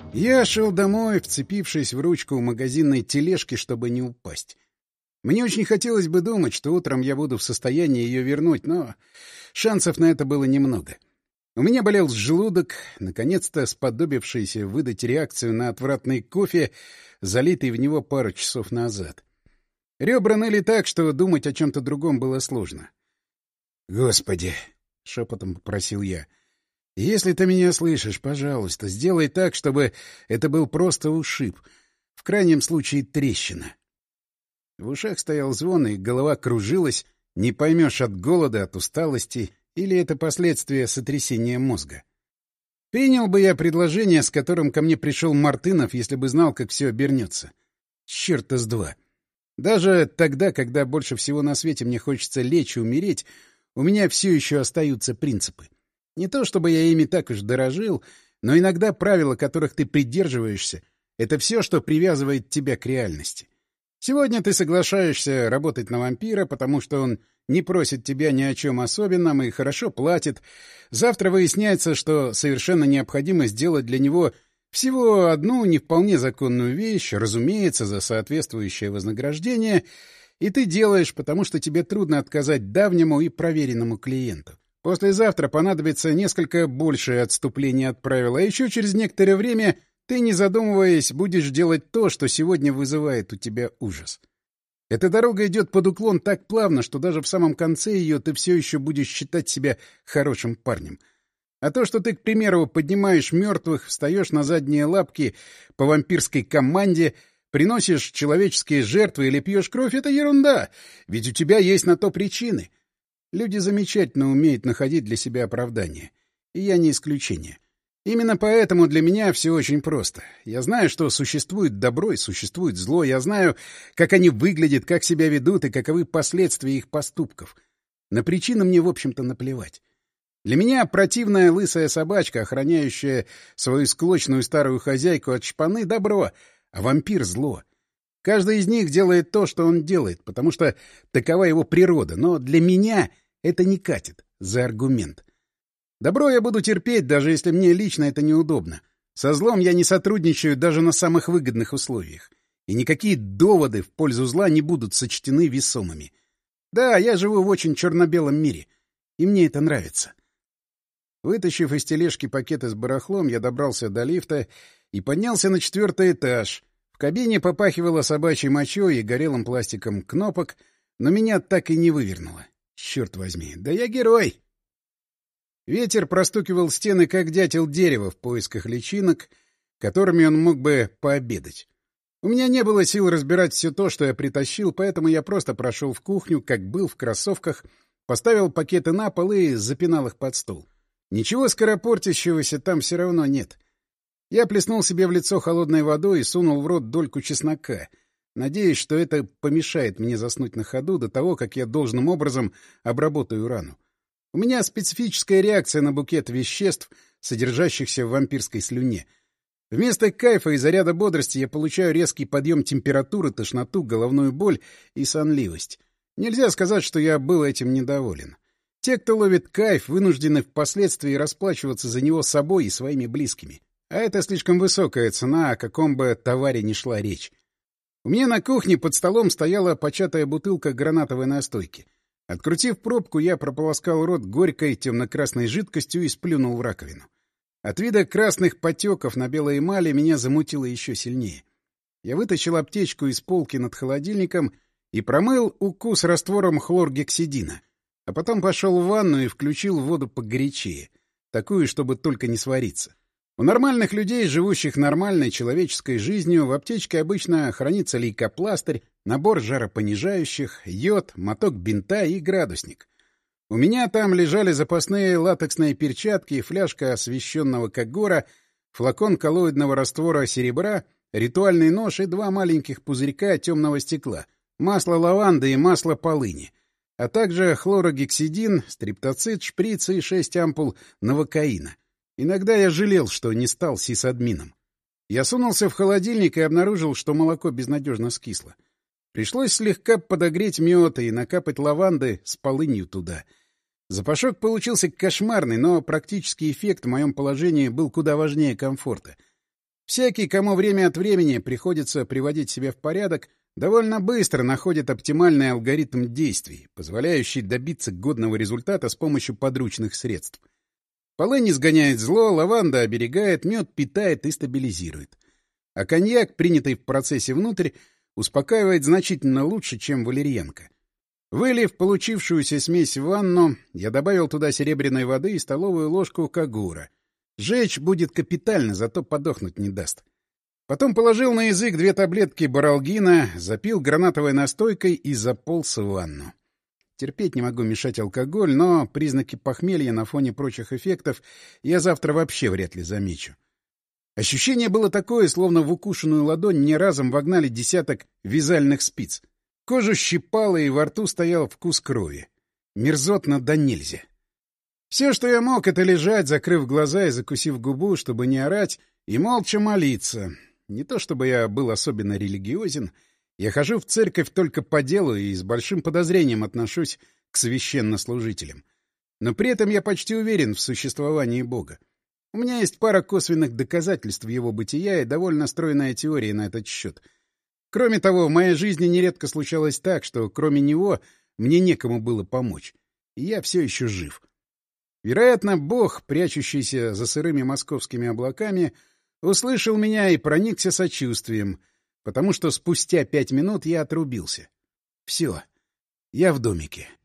Я шел домой, вцепившись в ручку магазинной тележки, чтобы не упасть. Мне очень хотелось бы думать, что утром я буду в состоянии ее вернуть, но шансов на это было немного. У меня болел желудок, наконец-то сподобившийся выдать реакцию на отвратный кофе, залитый в него пару часов назад. Ребра ныли так, что думать о чем-то другом было сложно. «Господи!» — шепотом попросил я. «Если ты меня слышишь, пожалуйста, сделай так, чтобы это был просто ушиб. В крайнем случае трещина». В ушах стоял звон, и голова кружилась. Не поймешь, от голода, от усталости или это последствия сотрясения мозга. Принял бы я предложение, с которым ко мне пришел Мартынов, если бы знал, как все обернется. Чёрта с два. Даже тогда, когда больше всего на свете мне хочется лечь и умереть, у меня все еще остаются принципы. Не то чтобы я ими так уж дорожил, но иногда правила, которых ты придерживаешься, — это все, что привязывает тебя к реальности. Сегодня ты соглашаешься работать на вампира, потому что он не просит тебя ни о чем особенном и хорошо платит. Завтра выясняется, что совершенно необходимо сделать для него всего одну не вполне законную вещь, разумеется, за соответствующее вознаграждение, и ты делаешь, потому что тебе трудно отказать давнему и проверенному клиенту. Послезавтра понадобится несколько большее отступление от правила, а еще через некоторое время ты, не задумываясь, будешь делать то, что сегодня вызывает у тебя ужас. Эта дорога идет под уклон так плавно, что даже в самом конце ее ты все еще будешь считать себя хорошим парнем. А то, что ты, к примеру, поднимаешь мертвых, встаешь на задние лапки по вампирской команде, приносишь человеческие жертвы или пьешь кровь — это ерунда, ведь у тебя есть на то причины. Люди замечательно умеют находить для себя оправдания, и я не исключение. Именно поэтому для меня все очень просто. Я знаю, что существует добро и существует зло. Я знаю, как они выглядят, как себя ведут и каковы последствия их поступков. На причины мне, в общем-то, наплевать. Для меня противная лысая собачка, охраняющая свою склочную старую хозяйку от шпаны, — добро, а вампир — зло. Каждый из них делает то, что он делает, потому что такова его природа. Но для меня это не катит за аргумент. Добро я буду терпеть, даже если мне лично это неудобно. Со злом я не сотрудничаю даже на самых выгодных условиях. И никакие доводы в пользу зла не будут сочтены весомыми. Да, я живу в очень черно-белом мире, и мне это нравится. Вытащив из тележки пакеты с барахлом, я добрался до лифта и поднялся на 4-й этаж. В кабине попахивало собачьей мочой и горелым пластиком кнопок, но меня так и не вывернуло. Черт возьми, да я герой! Ветер простукивал стены, как дятел дерева, в поисках личинок, которыми он мог бы пообедать. У меня не было сил разбирать все то, что я притащил, поэтому я просто прошел в кухню, как был, в кроссовках, поставил пакеты на пол и запинал их под стол. Ничего скоропортящегося там все равно нет. Я плеснул себе в лицо холодной водой и сунул в рот дольку чеснока, надеясь, что это помешает мне заснуть на ходу до того, как я должным образом обработаю рану. У меня специфическая реакция на букет веществ, содержащихся в вампирской слюне. Вместо кайфа и заряда бодрости я получаю резкий подъем температуры, тошноту, головную боль и сонливость. Нельзя сказать, что я был этим недоволен. Те, кто ловит кайф, вынуждены впоследствии расплачиваться за него собой и своими близкими. А это слишком высокая цена, о каком бы товаре ни шла речь. У меня на кухне под столом стояла початая бутылка гранатовой настойки. Открутив пробку, я прополоскал рот горькой темно-красной жидкостью и сплюнул в раковину. От вида красных потеков на белой эмали меня замутило еще сильнее. Я вытащил аптечку из полки над холодильником и промыл укус раствором хлоргексидина, а потом пошел в ванну и включил воду погорячее, такую, чтобы только не свариться. У нормальных людей, живущих нормальной человеческой жизнью, в аптечке обычно хранится лейкопластырь, набор жаропонижающих, йод, моток бинта и градусник. У меня там лежали запасные латексные перчатки, фляжка освещенного кагора, флакон коллоидного раствора серебра, ритуальный нож и 2 маленьких пузырька темного стекла, масло лаванды и масло полыни, а также хлорогексидин, стриптоцит, шприц и 6 ампул новокаина. Иногда я жалел, что не стал сисадмином. Я сунулся в холодильник и обнаружил, что молоко безнадежно скисло. Пришлось слегка подогреть мед и накапать лаванды с полынью туда. Запашок получился кошмарный, но практический эффект в моем положении был куда важнее комфорта. Всякий, кому время от времени приходится приводить себя в порядок, довольно быстро находит оптимальный алгоритм действий, позволяющий добиться годного результата с помощью подручных средств. Полынь изгоняет зло, лаванда оберегает, мед питает и стабилизирует. А коньяк, принятый в процессе внутрь, успокаивает значительно лучше, чем валерьянка. Вылив получившуюся смесь в ванну, я добавил туда серебряной воды и столовую ложку кагура. Жечь будет капитально, зато подохнуть не даст. Потом положил на язык 2 таблетки баралгина, запил гранатовой настойкой и заполз в ванну. Терпеть не могу мешать алкоголь, но признаки похмелья на фоне прочих эффектов я завтра вообще вряд ли замечу. Ощущение было такое, словно в укушенную ладонь мне разом вогнали десяток вязальных спиц. Кожу щипало, и во рту стоял вкус крови. Мерзотно да нельзя. Все, что я мог, — это лежать, закрыв глаза и закусив губу, чтобы не орать, и молча молиться. Не то чтобы я был особенно религиозен. Я хожу в церковь только по делу и с большим подозрением отношусь к священнослужителям. Но при этом я почти уверен в существовании Бога. У меня есть пара косвенных доказательств его бытия и довольно стройная теория на этот счет. Кроме того, в моей жизни нередко случалось так, что кроме него мне некому было помочь. И я все еще жив. Вероятно, Бог, прячущийся за сырыми московскими облаками, услышал меня и проникся сочувствием, потому что спустя 5 минут я отрубился. Все, я в домике.